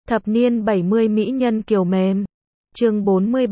Thập niên 70 mỹ nhân kiều mềm. Chương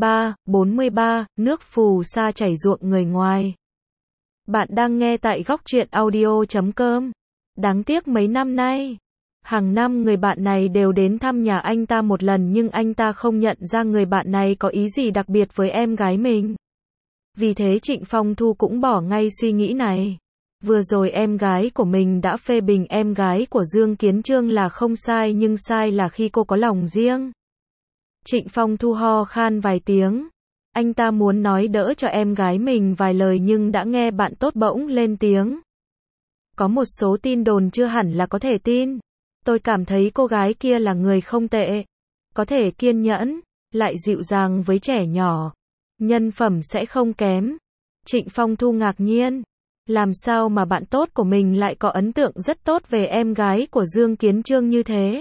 43, nước phù sa chảy ruộng người ngoài. Bạn đang nghe tại góc truyện audio.com. Đáng tiếc mấy năm nay, hàng năm người bạn này đều đến thăm nhà anh ta một lần nhưng anh ta không nhận ra người bạn này có ý gì đặc biệt với em gái mình. Vì thế Trịnh Phong Thu cũng bỏ ngay suy nghĩ này. Vừa rồi em gái của mình đã phê bình em gái của Dương Kiến Chương là không sai nhưng sai là khi cô có lòng riêng. Trịnh Phong Thu ho khan vài tiếng. Anh ta muốn nói đỡ cho em gái mình vài lời nhưng đã nghe bạn tốt bỗng lên tiếng. Có một số tin đồn chưa hẳn là có thể tin. Tôi cảm thấy cô gái kia là người không tệ. Có thể kiên nhẫn, lại dịu dàng với trẻ nhỏ. Nhân phẩm sẽ không kém. Trịnh Phong Thu ngạc nhiên. Làm sao mà bạn tốt của mình lại có ấn tượng rất tốt về em gái của Dương Kiến Chương như thế?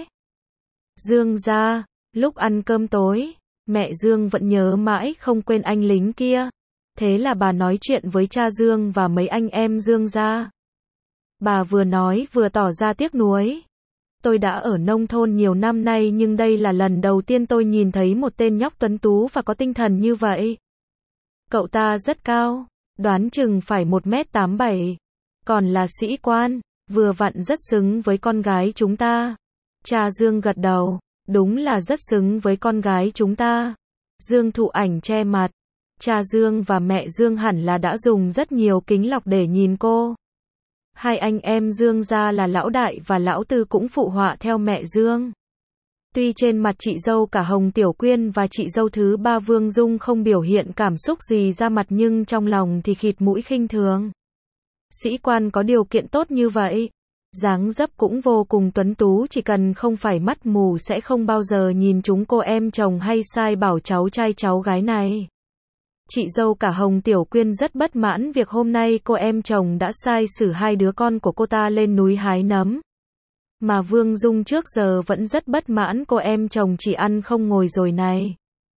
Dương gia, lúc ăn cơm tối, mẹ Dương vẫn nhớ mãi không quên anh lính kia. Thế là bà nói chuyện với cha Dương và mấy anh em Dương gia. Bà vừa nói vừa tỏ ra tiếc nuối. Tôi đã ở nông thôn nhiều năm nay nhưng đây là lần đầu tiên tôi nhìn thấy một tên nhóc tuấn tú và có tinh thần như vậy. Cậu ta rất cao, đoán chừng phải 1m87, còn là sĩ quan, vừa vặn rất xứng với con gái chúng ta. Cha Dương gật đầu, đúng là rất xứng với con gái chúng ta. Dương Thụ Ảnh che mặt, cha Dương và mẹ Dương hẳn là đã dùng rất nhiều kính lọc để nhìn cô. Hai anh em Dương gia là lão đại và lão tư cũng phụ họa theo mẹ Dương. Tuy trên mặt chị dâu cả Hồng Tiểu Quyên và chị dâu thứ ba Vương Dung không biểu hiện cảm xúc gì ra mặt nhưng trong lòng thì khịt mũi khinh thường. Sĩ quan có điều kiện tốt như vậy, dáng dấp cũng vô cùng tuấn tú, chỉ cần không phải mắt mù sẽ không bao giờ nhìn chúng cô em chồng hay sai bảo cháu trai cháu gái này. Chị dâu cả Hồng Tiểu Quyên rất bất mãn việc hôm nay cô em chồng đã sai xử hai đứa con của cô ta lên núi hái nấm. Mà Vương Dung trước giờ vẫn rất bất mãn cô em chồng chỉ ăn không ngồi rồi này.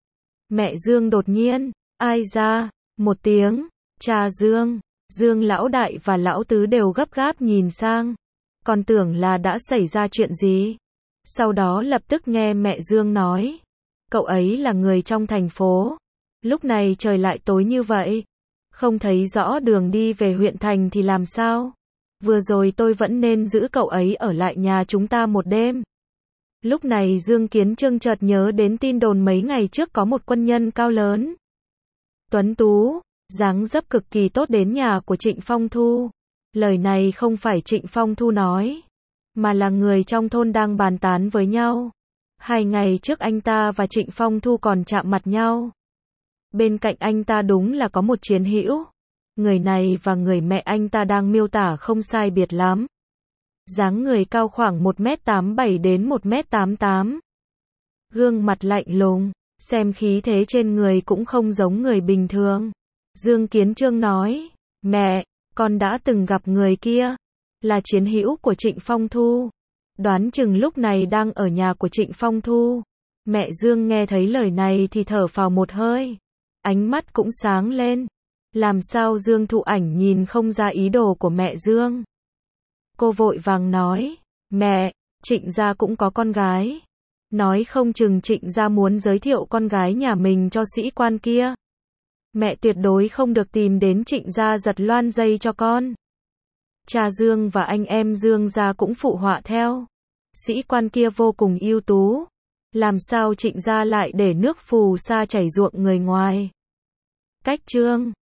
Mẹ Dương đột nhiên, ai ra, một tiếng, cha Dương, Dương lão đại và lão tứ đều gấp gáp nhìn sang. Còn tưởng là đã xảy ra chuyện gì. Sau đó lập tức nghe mẹ Dương nói. Cậu ấy là người trong thành phố. Lúc này trời lại tối như vậy. Không thấy rõ đường đi về huyện thành thì làm sao? Vừa rồi tôi vẫn nên giữ cậu ấy ở lại nhà chúng ta một đêm. Lúc này Dương Kiến Chương chợt nhớ đến tin đồn mấy ngày trước có một quân nhân cao lớn, tuấn tú, dáng dấp cực kỳ tốt đến nhà của Trịnh Phong Thu. Lời này không phải Trịnh Phong Thu nói, mà là người trong thôn đang bàn tán với nhau. 2 ngày trước anh ta và Trịnh Phong Thu còn chạm mặt nhau. Bên cạnh anh ta đúng là có một chiến hữu. Người này và người mẹ anh ta đang miêu tả không sai biệt lắm. Dáng người cao khoảng 1m87 đến 1m88. Gương mặt lạnh lùng, xem khí thế trên người cũng không giống người bình thường. Dương Kiến Chương nói, mẹ, con đã từng gặp người kia, là chiến hữu của Trịnh Phong Thu. Đoán chừng lúc này đang ở nhà của Trịnh Phong Thu. Mẹ Dương nghe thấy lời này thì thở phào một hơi. Ánh mắt cũng sáng lên. Làm sao Dương Thụ Ảnh nhìn không ra ý đồ của mẹ Dương. Cô vội vàng nói, mẹ, Trịnh gia cũng có con gái. Nói không chừng Trịnh gia muốn giới thiệu con gái nhà mình cho sĩ quan kia. Mẹ tuyệt đối không được tìm đến Trịnh gia giật loan dây cho con. Cha Dương và anh em Dương gia cũng phụ họa theo. Sĩ quan kia vô cùng ưu tú. Làm sao Trịnh gia lại để nước phù sa chảy ruộng người ngoài. Cách chương